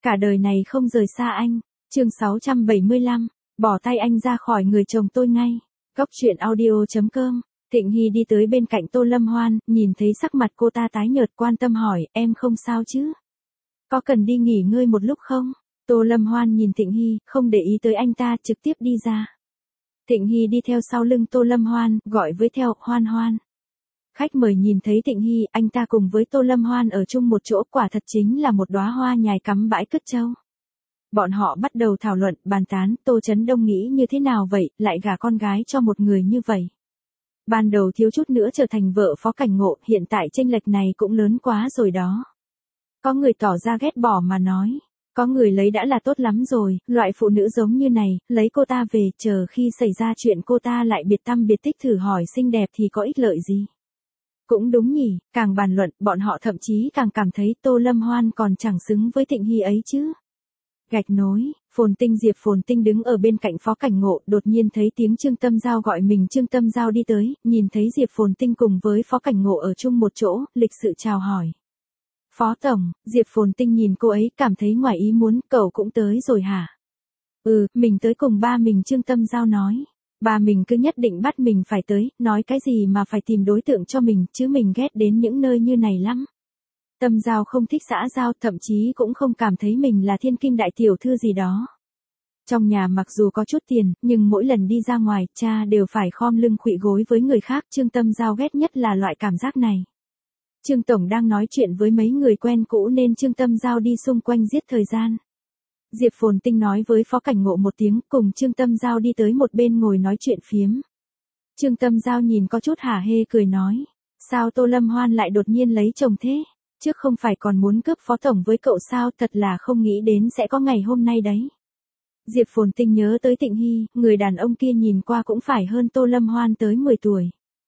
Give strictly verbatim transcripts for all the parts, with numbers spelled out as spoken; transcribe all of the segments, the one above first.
Cả đời này không rời xa anh. Chương sáu trăm bảy mươi lăm, bỏ tay anh ra khỏi người chồng tôi ngay. Góc truyện audio chấm com. Thịnh Hy đi tới bên cạnh Tô Lâm Hoan, nhìn thấy sắc mặt cô ta tái nhợt, quan tâm hỏi, em không sao chứ? Có cần đi nghỉ ngơi một lúc không? Tô Lâm Hoan nhìn Thịnh Hy, không để ý tới anh ta, trực tiếp đi ra. Thịnh Hy đi theo sau lưng Tô Lâm Hoan, gọi với theo, Hoan Hoan. Khách mời nhìn thấy Thịnh Hy, anh ta cùng với Tô Lâm Hoan ở chung một chỗ, quả thật chính là một đóa hoa nhài cắm bãi cất trâu. Bọn họ bắt đầu thảo luận, bàn tán, Tô Chấn Đông nghĩ như thế nào vậy, lại gả con gái cho một người như vậy. Ban đầu thiếu chút nữa trở thành vợ Phó Cảnh Ngộ, hiện tại chênh lệch này cũng lớn quá rồi đó. Có người tỏ ra ghét bỏ mà nói, có người lấy đã là tốt lắm rồi, loại phụ nữ giống như này, lấy cô ta về, chờ khi xảy ra chuyện cô ta lại biệt tăm biệt tích thử hỏi xinh đẹp thì có ích lợi gì. Cũng đúng nhỉ, càng bàn luận, bọn họ thậm chí càng cảm thấy Tô Lâm Hoan còn chẳng xứng với Thịnh Hy ấy chứ. Gạch nối, Phồn Tinh Diệp Phồn Tinh đứng ở bên cạnh Phó Cảnh Ngộ, đột nhiên thấy tiếng Trương Tâm Giao gọi mình. Trương Tâm Giao đi tới, nhìn thấy Diệp Phồn Tinh cùng với Phó Cảnh Ngộ ở chung một chỗ, lịch sự chào hỏi. Phó Tổng, Diệp Phồn Tinh nhìn cô ấy, cảm thấy ngoài ý muốn, cậu cũng tới rồi hả? Ừ, mình tới cùng ba mình. Trương Tâm Giao nói. Ba mình cứ nhất định bắt mình phải tới, nói cái gì mà phải tìm đối tượng cho mình, chứ mình ghét đến những nơi như này lắm. Tâm Giao không thích xã giao, thậm chí cũng không cảm thấy mình là thiên kim đại tiểu thư gì đó. Trong nhà mặc dù có chút tiền, nhưng mỗi lần đi ra ngoài, cha đều phải khom lưng khuỵu gối với người khác. Trương Tâm Giao ghét nhất là loại cảm giác này. Trương Tổng đang nói chuyện với mấy người quen cũ nên Trương Tâm Giao đi xung quanh giết thời gian. Diệp Phồn Tinh nói với Phó Cảnh Ngộ một tiếng, cùng Trương Tâm Giao đi tới một bên ngồi nói chuyện phiếm. Trương Tâm Giao nhìn có chút hả hê cười nói, sao Tô Lâm Hoan lại đột nhiên lấy chồng thế? Trước không phải còn muốn cướp Phó Tổng với cậu sao, thật là không nghĩ đến sẽ có ngày hôm nay đấy. Diệp Phồn Tinh nhớ tới Thịnh Hy, người đàn ông kia nhìn qua cũng phải hơn Tô Lâm Hoan tới mười tuổi.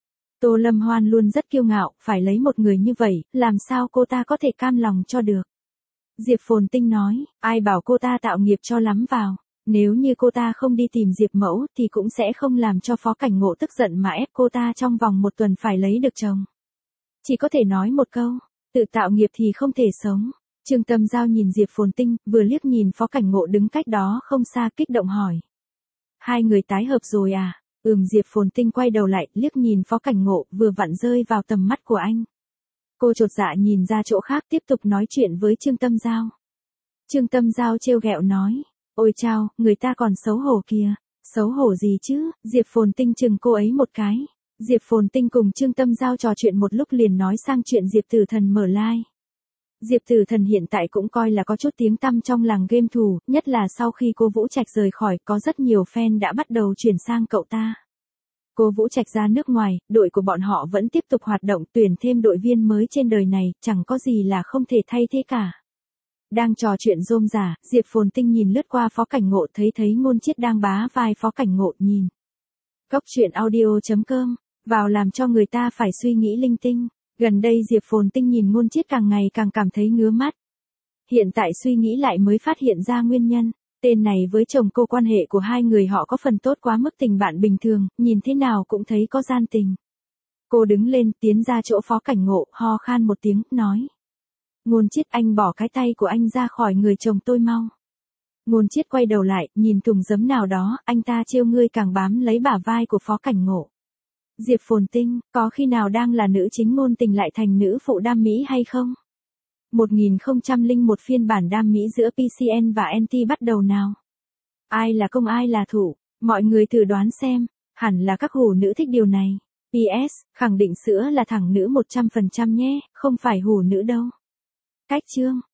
Tô Lâm Hoan luôn rất kiêu ngạo, phải lấy một người như vậy, làm sao cô ta có thể cam lòng cho được. Diệp Phồn Tinh nói, ai bảo cô ta tạo nghiệp cho lắm vào, nếu như cô ta không đi tìm Diệp Mẫu thì cũng sẽ không làm cho Phó Cảnh Ngộ tức giận mà ép cô ta trong vòng một tuần phải lấy được chồng. Chỉ có thể nói một câu, tự tạo nghiệp thì không thể sống. Trương Tâm Giao nhìn Diệp Phồn Tinh, vừa liếc nhìn Phó Cảnh Ngộ đứng cách đó không xa, kích động hỏi. Hai người tái hợp rồi à? Ừm. Diệp Phồn Tinh quay đầu lại, liếc nhìn Phó Cảnh Ngộ, vừa vặn rơi vào tầm mắt của anh. Cô chột dạ nhìn ra chỗ khác, tiếp tục nói chuyện với Trương Tâm Giao. Trương Tâm Giao trêu ghẹo nói, ôi chao, người ta còn xấu hổ kìa. Xấu hổ gì chứ? Diệp Phồn Tinh chừng cô ấy một cái. Diệp Phồn Tinh cùng Trương Tâm Giao trò chuyện một lúc liền nói sang chuyện Diệp Tử Thần mở live. Diệp Tử Thần hiện tại cũng coi là có chút tiếng tăm trong làng game thủ, nhất là sau khi cô Vũ Trạch rời khỏi, có rất nhiều fan đã bắt đầu chuyển sang cậu ta. Cô Vũ Trạch ra nước ngoài, đội của bọn họ vẫn tiếp tục hoạt động, tuyển thêm đội viên mới, trên đời này, chẳng có gì là không thể thay thế cả. Đang trò chuyện rôm rả, Diệp Phồn Tinh nhìn lướt qua Phó Cảnh Ngộ, thấy thấy Ngôn Chiết đang bá vai Phó Cảnh Ngộ, nhìn. Góc truyện audio chấm com, vào làm cho người ta phải suy nghĩ linh tinh. Gần đây Diệp Phồn Tinh nhìn Ngôn Chiết càng ngày càng cảm thấy ngứa mắt. Hiện tại suy nghĩ lại mới phát hiện ra nguyên nhân. Tên này với chồng cô, quan hệ của hai người họ có phần tốt quá mức tình bạn bình thường, nhìn thế nào cũng thấy có gian tình. Cô đứng lên, tiến ra chỗ Phó Cảnh Ngộ, ho khan một tiếng, nói. Ngôn Chiết, anh bỏ cái tay của anh ra khỏi người chồng tôi mau. Ngôn Chiết quay đầu lại, nhìn thùng giấm nào đó, anh ta trêu ngươi càng bám lấy bả vai của Phó Cảnh Ngộ. Diệp Phồn Tinh, có khi nào đang là nữ chính ngôn tình lại thành nữ phụ đam mỹ hay không? một nghìn không trăm lẻ một phiên bản đam mỹ giữa pê xê en và en tê bắt đầu nào? Ai là công ai là thủ? Mọi người thử đoán xem, hẳn là các hủ nữ thích điều này. pê ét, khẳng định sữa là thẳng nữ một trăm phần trăm nhé, không phải hủ nữ đâu. Cách chương.